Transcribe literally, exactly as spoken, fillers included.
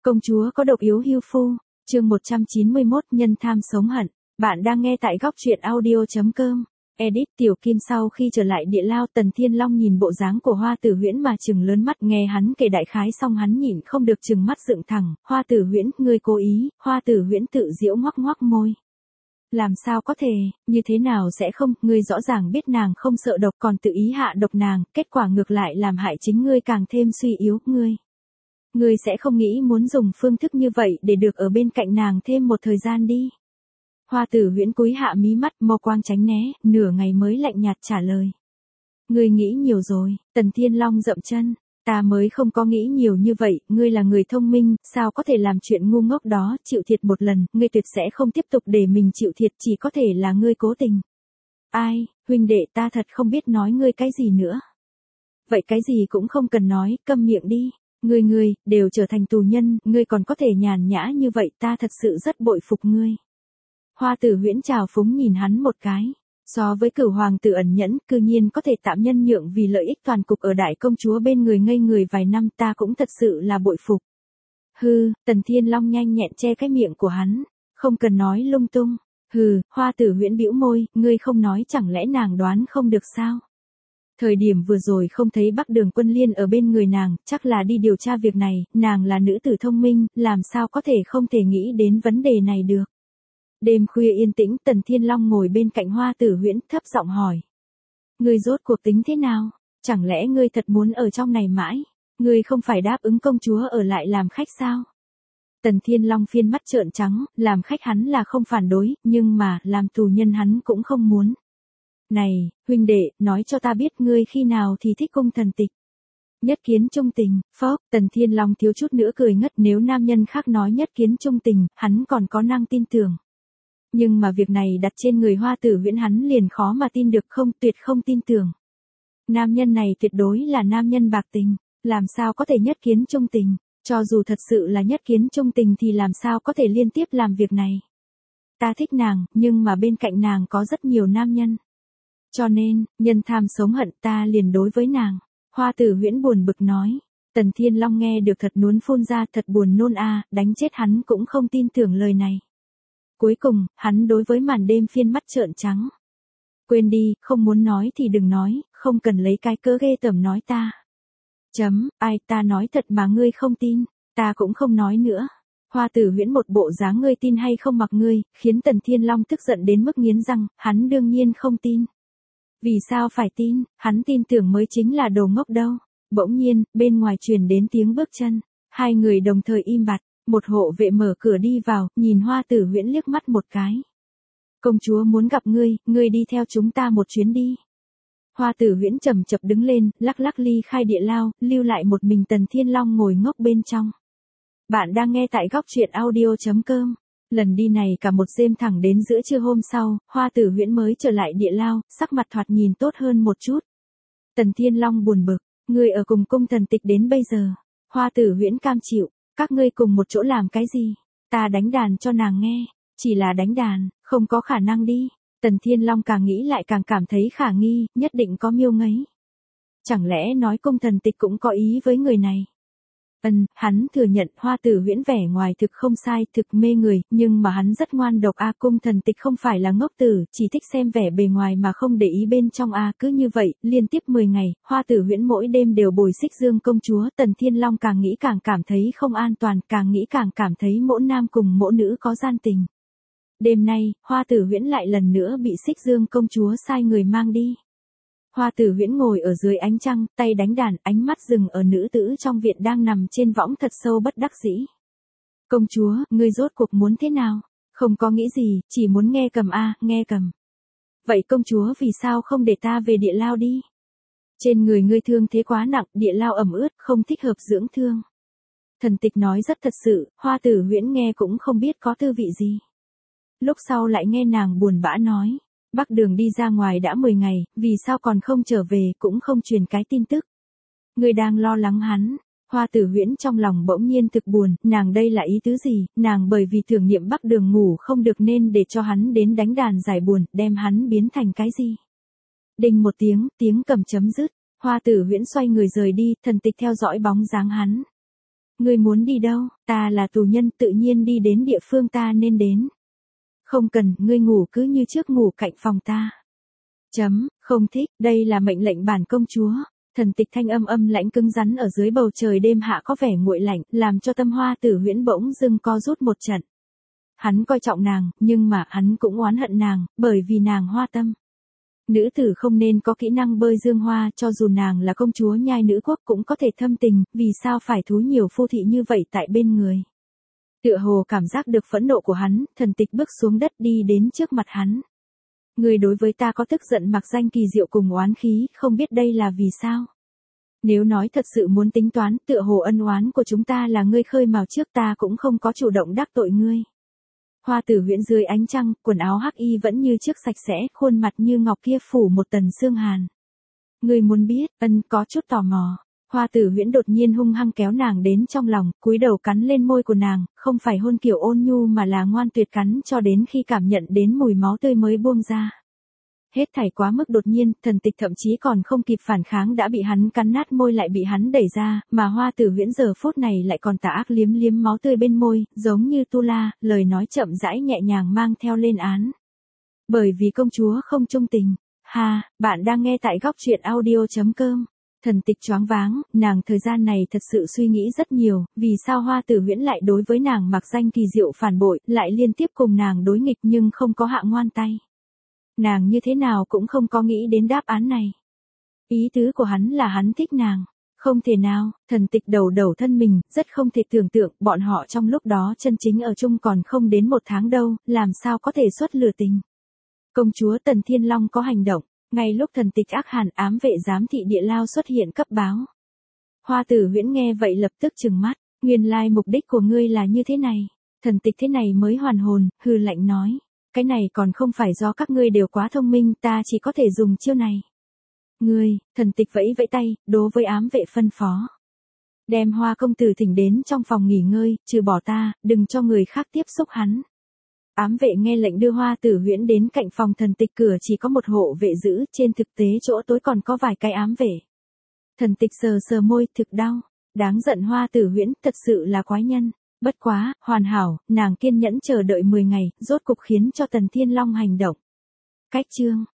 Công chúa có độc yếu hưu phu, chương một trăm chín mươi mốt nhân tham sống hận. Bạn đang nghe tại góc truyện audio chấm com. Edit Tiểu Kim sau khi trở lại địa lao, Tần Thiên Long nhìn bộ dáng của Hoa Tử Huyễn mà trừng lớn mắt, nghe hắn kể đại khái xong hắn nhịn không được trừng mắt dựng thẳng. Hoa Tử Huyễn, ngươi cố ý. Hoa Tử Huyễn tự giễu ngoắc ngoắc môi. Làm sao có thể, như thế nào sẽ không, ngươi rõ ràng biết nàng không sợ độc còn tự ý hạ độc nàng, kết quả ngược lại làm hại chính ngươi càng thêm suy yếu, ngươi. Ngươi sẽ không nghĩ muốn dùng phương thức như vậy để được ở bên cạnh nàng thêm một thời gian đi. Hoa Tử Huyễn cúi hạ mí mắt, mâu quang tránh né, nửa ngày mới lạnh nhạt trả lời. Ngươi nghĩ nhiều rồi. Tần Thiên Long dậm chân. Ta mới không có nghĩ nhiều như vậy, ngươi là người thông minh, sao có thể làm chuyện ngu ngốc đó, chịu thiệt một lần, ngươi tuyệt sẽ không tiếp tục để mình chịu thiệt, chỉ có thể là ngươi cố tình. Ai, huynh đệ, ta thật không biết nói ngươi cái gì nữa. Vậy cái gì cũng không cần nói, câm miệng đi. Ngươi ngươi, đều trở thành tù nhân, ngươi còn có thể nhàn nhã như vậy, ta thật sự rất bội phục ngươi. Hoa Tử Huyễn trào phúng nhìn hắn một cái. So với Cửu hoàng tử ẩn nhẫn, cư nhiên có thể tạm nhân nhượng vì lợi ích toàn cục ở đại công chúa bên người ngây người vài năm, ta cũng thật sự là bội phục. Hừ, Tần Thiên Long nhanh nhẹn che cái miệng của hắn, không cần nói lung tung. Hừ, Hoa Tử Huyễn bĩu môi, ngươi không nói chẳng lẽ nàng đoán không được sao? Thời điểm vừa rồi không thấy Bắc Đường Quân Liên ở bên người nàng, chắc là đi điều tra việc này, nàng là nữ tử thông minh, làm sao có thể không thể nghĩ đến vấn đề này được. Đêm khuya yên tĩnh, Tần Thiên Long ngồi bên cạnh Hoa Tử Huyễn thấp giọng hỏi. Ngươi rốt cuộc tính thế nào? Chẳng lẽ ngươi thật muốn ở trong này mãi? Ngươi không phải đáp ứng công chúa ở lại làm khách sao? Tần Thiên Long phiên mắt trợn trắng, làm khách hắn là không phản đối, nhưng mà, làm tù nhân hắn cũng không muốn. Này, huynh đệ, nói cho ta biết ngươi khi nào thì thích cung thần tịch. Nhất kiến trung tình, phốc, Tần Thiên Long thiếu chút nữa cười ngất, nếu nam nhân khác nói nhất kiến trung tình, hắn còn có năng tin tưởng. Nhưng mà việc này đặt trên người Hoa Tử Huyễn hắn liền khó mà tin được, không, tuyệt không tin tưởng. Nam nhân này tuyệt đối là nam nhân bạc tình, làm sao có thể nhất kiến trung tình, cho dù thật sự là nhất kiến trung tình thì làm sao có thể liên tiếp làm việc này. Ta thích nàng, nhưng mà bên cạnh nàng có rất nhiều nam nhân. Cho nên, nhân tham sống hận, ta liền đối với nàng. Hoa Tử Huyễn buồn bực nói. Tần Thiên Long nghe được thật nuốt phun ra, thật buồn nôn a, đánh chết hắn cũng không tin tưởng lời này. Cuối cùng, hắn đối với màn đêm phiên mắt trợn trắng. Quên đi, không muốn nói thì đừng nói, không cần lấy cái cớ ghê tởm nói ta. Chấm, ai, ta nói thật mà ngươi không tin, ta cũng không nói nữa. Hoa Tử Huyễn một bộ dáng ngươi tin hay không mặc ngươi, khiến Tần Thiên Long tức giận đến mức nghiến răng, hắn đương nhiên không tin. Vì sao phải tin, hắn tin tưởng mới chính là đồ ngốc đâu. Bỗng nhiên, bên ngoài truyền đến tiếng bước chân, hai người đồng thời im bặt. Một hộ vệ mở cửa đi vào, nhìn Hoa Tử Huyễn liếc mắt một cái. Công chúa muốn gặp ngươi, ngươi đi theo chúng ta một chuyến đi. Hoa Tử Huyễn chậm chậm đứng lên, lắc lắc ly khai địa lao, lưu lại một mình Tần Thiên Long ngồi ngốc bên trong. Bạn đang nghe tại góc truyện audio chấm com. Lần đi này cả một đêm thẳng đến giữa trưa hôm sau, Hoa Tử Huyễn mới trở lại địa lao, sắc mặt thoạt nhìn tốt hơn một chút. Tần Thiên Long buồn bực, ngươi ở cùng cung thần tịch đến bây giờ. Hoa Tử Huyễn cam chịu. Các ngươi cùng một chỗ làm cái gì? Ta đánh đàn cho nàng nghe. Chỉ là đánh đàn, không có khả năng đi. Tần Thiên Long càng nghĩ lại càng cảm thấy khả nghi, nhất định có mưu ngấy. Chẳng lẽ nói cung thần tịch cũng có ý với người này? Ừm, hắn thừa nhận Hoa Tử Huyễn vẻ ngoài thực không sai, thực mê người, nhưng mà hắn rất ngoan độc a, cung thần tịch không phải là ngốc tử, chỉ thích xem vẻ bề ngoài mà không để ý bên trong a, cứ như vậy, liên tiếp mười ngày, Hoa Tử Huyễn mỗi đêm đều bồi xích dương công chúa, Tần Thiên Long càng nghĩ càng cảm thấy không an toàn, càng nghĩ càng cảm thấy mỗi nam cùng mỗi nữ có gian tình. Đêm nay, Hoa Tử Huyễn lại lần nữa bị xích dương công chúa sai người mang đi. Hoa Tử Huyễn ngồi ở dưới ánh trăng, tay đánh đàn, ánh mắt dừng ở nữ tử trong viện đang nằm trên võng thật sâu bất đắc dĩ. Công chúa, ngươi rốt cuộc muốn thế nào? Không có nghĩ gì, chỉ muốn nghe cầm a, nghe cầm. Vậy công chúa vì sao không để ta về địa lao đi? Trên người ngươi thương thế quá nặng, địa lao ẩm ướt, không thích hợp dưỡng thương. Thần tịch nói rất thật sự, Hoa Tử Huyễn nghe cũng không biết có tư vị gì. Lúc sau lại nghe nàng buồn bã nói. Bắc Đường đi ra ngoài đã mười ngày, vì sao còn không trở về, cũng không truyền cái tin tức. Người đang lo lắng hắn. Hoa Tử Huyễn trong lòng bỗng nhiên thực buồn, nàng đây là ý tứ gì, nàng bởi vì tưởng niệm Bắc Đường ngủ không được nên để cho hắn đến đánh đàn giải buồn, đem hắn biến thành cái gì. Đinh một tiếng, tiếng cầm chấm dứt, Hoa Tử Huyễn xoay người rời đi, thần tịch theo dõi bóng dáng hắn. Ngươi muốn đi đâu? Ta là tù nhân tự nhiên đi đến địa phương ta nên đến. Không cần, ngươi ngủ cứ như trước ngủ cạnh phòng ta. Chấm, không thích, đây là mệnh lệnh bản công chúa. Thần tịch thanh âm âm lãnh cứng rắn ở dưới bầu trời đêm hạ có vẻ nguội lạnh, làm cho tâm Hoa Tử Huyễn bỗng dưng co rút một trận. Hắn coi trọng nàng, nhưng mà hắn cũng oán hận nàng, bởi vì nàng hoa tâm. Nữ tử không nên có kỹ năng bơi dương hoa, cho dù nàng là công chúa nhai nữ quốc cũng có thể thâm tình, vì sao phải thú nhiều phu thị như vậy tại bên người. Tựa hồ cảm giác được phẫn nộ của hắn, thần tịch bước xuống đất đi đến trước mặt hắn. Người đối với ta có tức giận mặc danh kỳ diệu cùng oán khí, không biết đây là vì sao. Nếu nói thật sự muốn tính toán, tựa hồ ân oán của chúng ta là ngươi khơi mào trước, ta cũng không có chủ động đắc tội ngươi. Hoa Tử Huyễn dưới ánh trăng, quần áo hắc y vẫn như trước sạch sẽ, khuôn mặt như ngọc kia phủ một tầng sương hàn. Ngươi muốn biết, ân có chút tò mò. Hoa Tử Huyễn đột nhiên hung hăng kéo nàng đến trong lòng, cúi đầu cắn lên môi của nàng, không phải hôn kiểu ôn nhu mà là ngoan tuyệt cắn cho đến khi cảm nhận đến mùi máu tươi mới buông ra. Hết thảy quá mức đột nhiên, thần tịch thậm chí còn không kịp phản kháng đã bị hắn cắn nát môi lại bị hắn đẩy ra, mà Hoa Tử Huyễn giờ phút này lại còn tà ác liếm liếm máu tươi bên môi, giống như tu la, lời nói chậm rãi nhẹ nhàng mang theo lên án. Bởi vì công chúa không trung tình. Ha, bạn đang nghe tại góc truyện audio chấm com. Thần tịch choáng váng, nàng thời gian này thật sự suy nghĩ rất nhiều, vì sao Hoa Tử Huyễn lại đối với nàng mặc danh kỳ diệu phản bội, lại liên tiếp cùng nàng đối nghịch nhưng không có hạ ngoan tay. Nàng như thế nào cũng không có nghĩ đến đáp án này. Ý tứ của hắn là hắn thích nàng. Không thể nào, thần tịch đầu đầu thân mình, rất không thể tưởng tượng, bọn họ trong lúc đó chân chính ở chung còn không đến một tháng đâu, làm sao có thể xuất lừa tình. Công chúa Tần Thiên Long có hành động, ngay lúc thần tịch ác hàn ám vệ giám thị địa lao xuất hiện cấp báo. Hoa Tử Huyễn nghe vậy lập tức trừng mắt, nguyên lai mục đích của ngươi là như thế này. Thần tịch thế này mới hoàn hồn, hừ lạnh nói. Cái này còn không phải do các ngươi đều quá thông minh, ta chỉ có thể dùng chiêu này. Ngươi, thần tịch vẫy vẫy tay, đối với ám vệ phân phó. Đem Hoa công tử thỉnh đến trong phòng nghỉ ngơi, trừ bỏ ta, đừng cho người khác tiếp xúc hắn. Ám vệ nghe lệnh đưa Hoa Tử Huyễn đến cạnh phòng thần tịch, cửa chỉ có một hộ vệ giữ, trên thực tế chỗ tối còn có vài cái ám vệ. Thần tịch sờ sờ môi, thực đau. Đáng giận Hoa Tử Huyễn, thật sự là quái nhân. Bất quá, hoàn hảo, nàng kiên nhẫn chờ đợi mười ngày, rốt cục khiến cho Tần Thiên Long hành động. Cách chương